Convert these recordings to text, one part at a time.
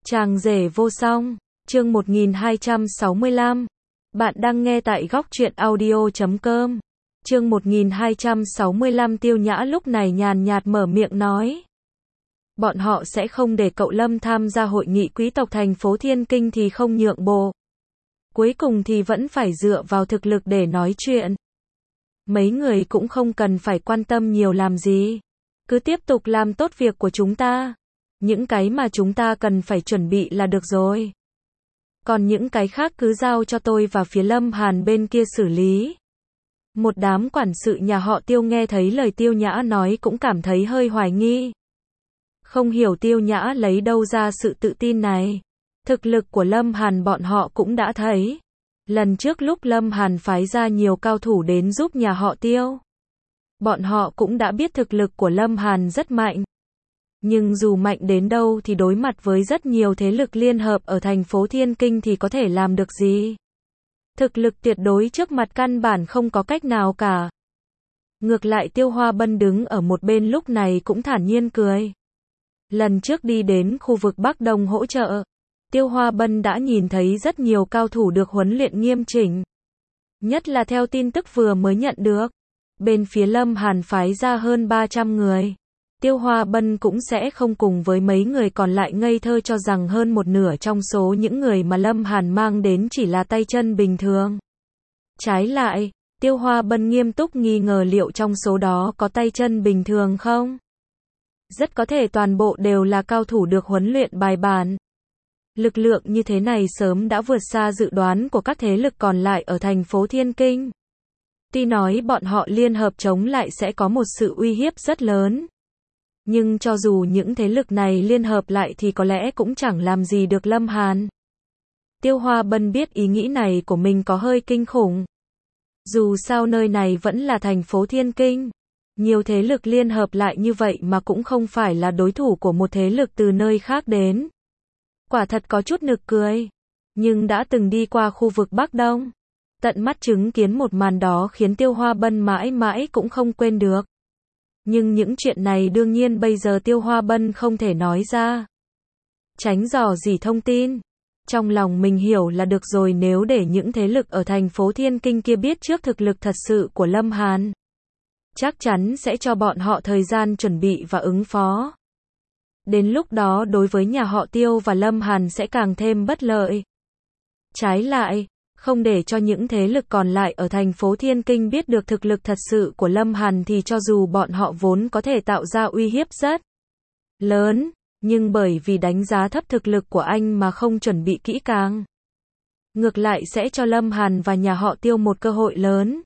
Chàng rể vô song, chương 1265. Bạn đang nghe tại góc truyện audio.com. Chương 1265. Tiêu Nhã lúc này nhàn nhạt mở miệng nói. Bọn họ sẽ không để cậu Lâm tham gia hội nghị quý tộc thành phố Thiên Kinh thì không nhượng bộ. Cuối cùng thì vẫn phải dựa vào thực lực để nói chuyện. Mấy người cũng không cần phải quan tâm nhiều làm gì. Cứ tiếp tục làm tốt việc của chúng ta. Những cái mà chúng ta cần phải chuẩn bị là được rồi. Còn những cái khác cứ giao cho tôi và phía Lâm Hàn bên kia xử lý. Một đám quản sự nhà họ Tiêu nghe thấy lời Tiêu Nhã nói cũng cảm thấy hơi hoài nghi. Không hiểu Tiêu Nhã lấy đâu ra sự tự tin này. Thực lực của Lâm Hàn bọn họ cũng đã thấy. Lần trước lúc Lâm Hàn phái ra nhiều cao thủ đến giúp nhà họ Tiêu. Bọn họ cũng đã biết thực lực của Lâm Hàn rất mạnh. Nhưng dù mạnh đến đâu thì đối mặt với rất nhiều thế lực liên hợp ở thành phố Thiên Kinh thì có thể làm được gì? Thực lực tuyệt đối trước mặt căn bản không có cách nào cả. Ngược lại Tiêu Hoa Bân đứng ở một bên lúc này cũng thản nhiên cười. Lần trước đi đến khu vực Bắc Đông hỗ trợ, Tiêu Hoa Bân đã nhìn thấy rất nhiều cao thủ được huấn luyện nghiêm chỉnh. Nhất là theo tin tức vừa mới nhận được, bên phía Lâm Hàn phái ra hơn 300 người. Tiêu Hoa Bân cũng sẽ không cùng với mấy người còn lại ngây thơ cho rằng hơn một nửa trong số những người mà Lâm Hàn mang đến chỉ là tay chân bình thường. Trái lại, Tiêu Hoa Bân nghiêm túc nghi ngờ liệu trong số đó có tay chân bình thường không? Rất có thể toàn bộ đều là cao thủ được huấn luyện bài bản. Lực lượng như thế này sớm đã vượt xa dự đoán của các thế lực còn lại ở thành phố Thiên Kinh. Tuy nói bọn họ liên hợp chống lại sẽ có một sự uy hiếp rất lớn. Nhưng cho dù những thế lực này liên hợp lại thì có lẽ cũng chẳng làm gì được Lâm Hàn. Tiêu Hoa Bân biết ý nghĩ này của mình có hơi kinh khủng. Dù sao nơi này vẫn là thành phố Thiên Kinh. Nhiều thế lực liên hợp lại như vậy mà cũng không phải là đối thủ của một thế lực từ nơi khác đến. Quả thật có chút nực cười. Nhưng đã từng đi qua khu vực Bắc Đông. Tận mắt chứng kiến một màn đó khiến Tiêu Hoa Bân mãi mãi cũng không quên được. Nhưng những chuyện này đương nhiên bây giờ Tiêu Hoa Bân không thể nói ra. Tránh dò dỉ thông tin. Trong lòng mình hiểu là được rồi, nếu để những thế lực ở thành phố Thiên Kinh kia biết trước thực lực thật sự của Lâm Hàn. Chắc chắn sẽ cho bọn họ thời gian chuẩn bị và ứng phó. Đến lúc đó đối với nhà họ Tiêu và Lâm Hàn sẽ càng thêm bất lợi. Trái lại, không để cho những thế lực còn lại ở thành phố Thiên Kinh biết được thực lực thật sự của Lâm Hàn thì cho dù bọn họ vốn có thể tạo ra uy hiếp rất lớn, nhưng bởi vì đánh giá thấp thực lực của anh mà không chuẩn bị kỹ càng. Ngược lại sẽ cho Lâm Hàn và nhà họ Tiêu một cơ hội lớn.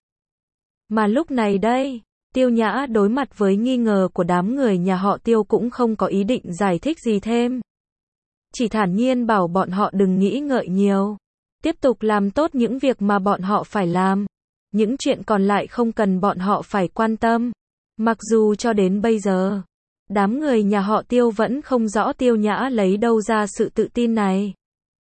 Mà lúc này đây, Tiêu Nhã đối mặt với nghi ngờ của đám người nhà họ Tiêu cũng không có ý định giải thích gì thêm. Chỉ thản nhiên bảo bọn họ đừng nghĩ ngợi nhiều. Tiếp tục làm tốt những việc mà bọn họ phải làm. Những chuyện còn lại không cần bọn họ phải quan tâm. Mặc dù cho đến bây giờ, đám người nhà họ Tiêu vẫn không rõ Tiêu Nhã lấy đâu ra sự tự tin này.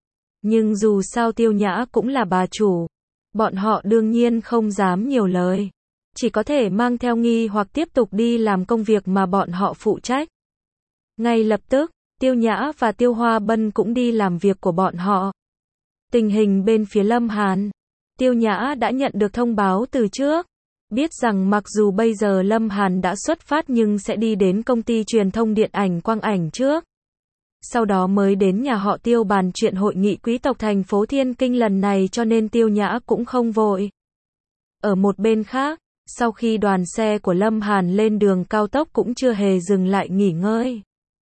Nhưng dù sao Tiêu Nhã cũng là bà chủ. Bọn họ đương nhiên không dám nhiều lời. Chỉ có thể mang theo nghi hoặc tiếp tục đi làm công việc mà bọn họ phụ trách. Ngay lập tức, Tiêu Nhã và Tiêu Hoa Bân cũng đi làm việc của bọn họ. Tình hình bên phía Lâm Hàn, Tiêu Nhã đã nhận được thông báo từ trước. Biết rằng mặc dù bây giờ Lâm Hàn đã xuất phát nhưng sẽ đi đến công ty truyền thông điện ảnh Quang Ảnh trước. Sau đó mới đến nhà họ Tiêu bàn chuyện hội nghị quý tộc thành phố Thiên Kinh lần này, cho nên Tiêu Nhã cũng không vội. Ở một bên khác, sau khi đoàn xe của Lâm Hàn lên đường cao tốc cũng chưa hề dừng lại nghỉ ngơi.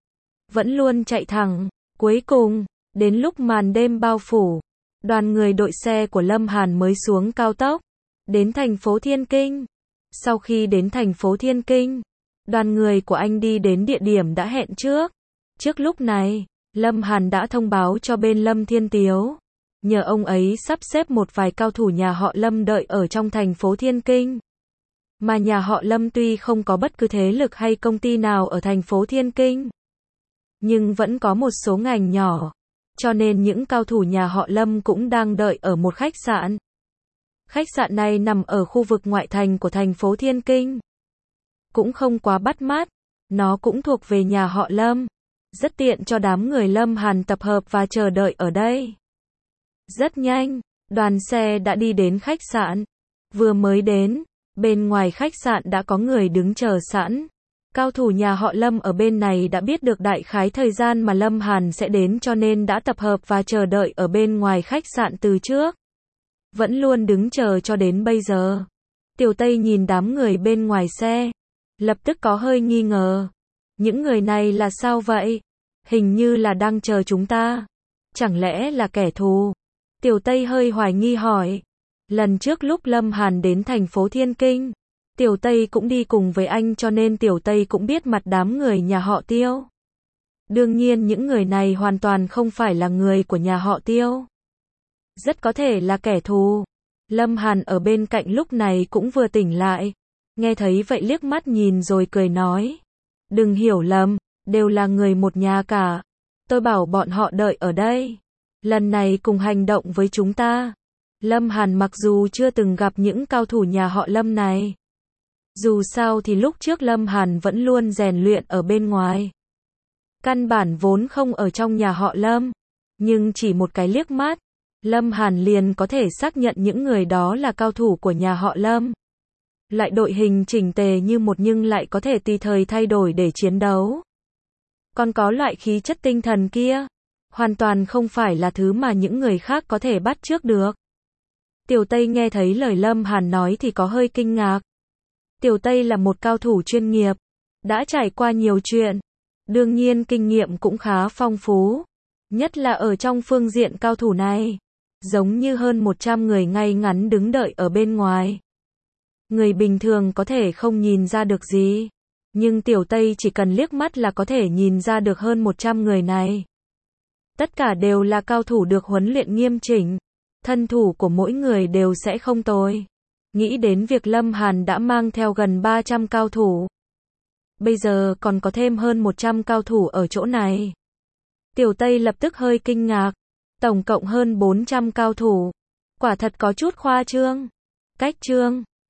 Vẫn luôn chạy thẳng. Cuối cùng, đến lúc màn đêm bao phủ, đoàn người đội xe của Lâm Hàn mới xuống cao tốc, đến thành phố Thiên Kinh. Sau khi đến thành phố Thiên Kinh, đoàn người của anh đi đến địa điểm đã hẹn trước. Trước lúc này, Lâm Hàn đã thông báo cho bên Lâm Thiên Tiếu, nhờ ông ấy sắp xếp một vài cao thủ nhà họ Lâm đợi ở trong thành phố Thiên Kinh. Mà nhà họ Lâm tuy không có bất cứ thế lực hay công ty nào ở thành phố Thiên Kinh, nhưng vẫn có một số ngành nhỏ. Cho nên những cao thủ nhà họ Lâm cũng đang đợi ở một khách sạn. Khách sạn này nằm ở khu vực ngoại thành của thành phố Thiên Kinh. Cũng không quá bắt mắt, nó cũng thuộc về nhà họ Lâm. rất tiện cho đám người Lâm Hàn tập hợp và chờ đợi ở đây. Rất nhanh, đoàn xe đã đi đến khách sạn. Vừa mới đến, bên ngoài khách sạn đã có người đứng chờ sẵn. Cao thủ nhà họ Lâm ở bên này đã biết được đại khái thời gian mà Lâm Hàn sẽ đến cho nên đã tập hợp và chờ đợi ở bên ngoài khách sạn từ trước. Vẫn luôn đứng chờ cho đến bây giờ. Tiểu Tây nhìn đám người bên ngoài xe, lập tức có hơi nghi ngờ. Những người này là sao vậy? Hình như là đang chờ chúng ta. Chẳng lẽ là kẻ thù? Tiểu Tây hơi hoài nghi hỏi. Lần trước lúc Lâm Hàn đến thành phố Thiên Kinh, Tiểu Tây cũng đi cùng với anh cho nên Tiểu Tây cũng biết mặt đám người nhà họ Tiêu. Đương nhiên những người này hoàn toàn không phải là người của nhà họ Tiêu. Rất có thể là kẻ thù. Lâm Hàn ở bên cạnh lúc này cũng vừa tỉnh lại. Nghe thấy vậy liếc mắt nhìn rồi cười nói. Đừng hiểu lầm, đều là người một nhà cả. Tôi bảo bọn họ đợi ở đây. Lần này cùng hành động với chúng ta. Lâm Hàn mặc dù chưa từng gặp những cao thủ nhà họ Lâm này. Dù sao thì lúc trước Lâm Hàn vẫn luôn rèn luyện ở bên ngoài. Căn bản vốn không ở trong nhà họ Lâm. Nhưng chỉ một cái liếc mắt, Lâm Hàn liền có thể xác nhận những người đó là cao thủ của nhà họ Lâm. Lại đội hình chỉnh tề như một nhưng lại có thể tùy thời thay đổi để chiến đấu. Còn có loại khí chất tinh thần kia, hoàn toàn không phải là thứ mà những người khác có thể bắt chước được. Tiểu Tây nghe thấy lời Lâm Hàn nói thì có hơi kinh ngạc. Tiểu Tây là một cao thủ chuyên nghiệp, đã trải qua nhiều chuyện, đương nhiên kinh nghiệm cũng khá phong phú, nhất là ở trong phương diện cao thủ này. Giống như hơn 100 người ngay ngắn đứng đợi ở bên ngoài. Người bình thường có thể không nhìn ra được gì, nhưng Tiểu Tây chỉ cần liếc mắt là có thể nhìn ra được hơn 100 người này. Tất cả đều là cao thủ được huấn luyện nghiêm chỉnh, thân thủ của mỗi người đều sẽ không tồi. Nghĩ đến việc Lâm Hàn đã mang theo gần 300 cao thủ. Bây giờ còn có thêm hơn 100 cao thủ ở chỗ này. Tiểu Tây lập tức hơi kinh ngạc. Tổng cộng hơn 400 cao thủ. Quả thật có chút khoa trương. Cách trương.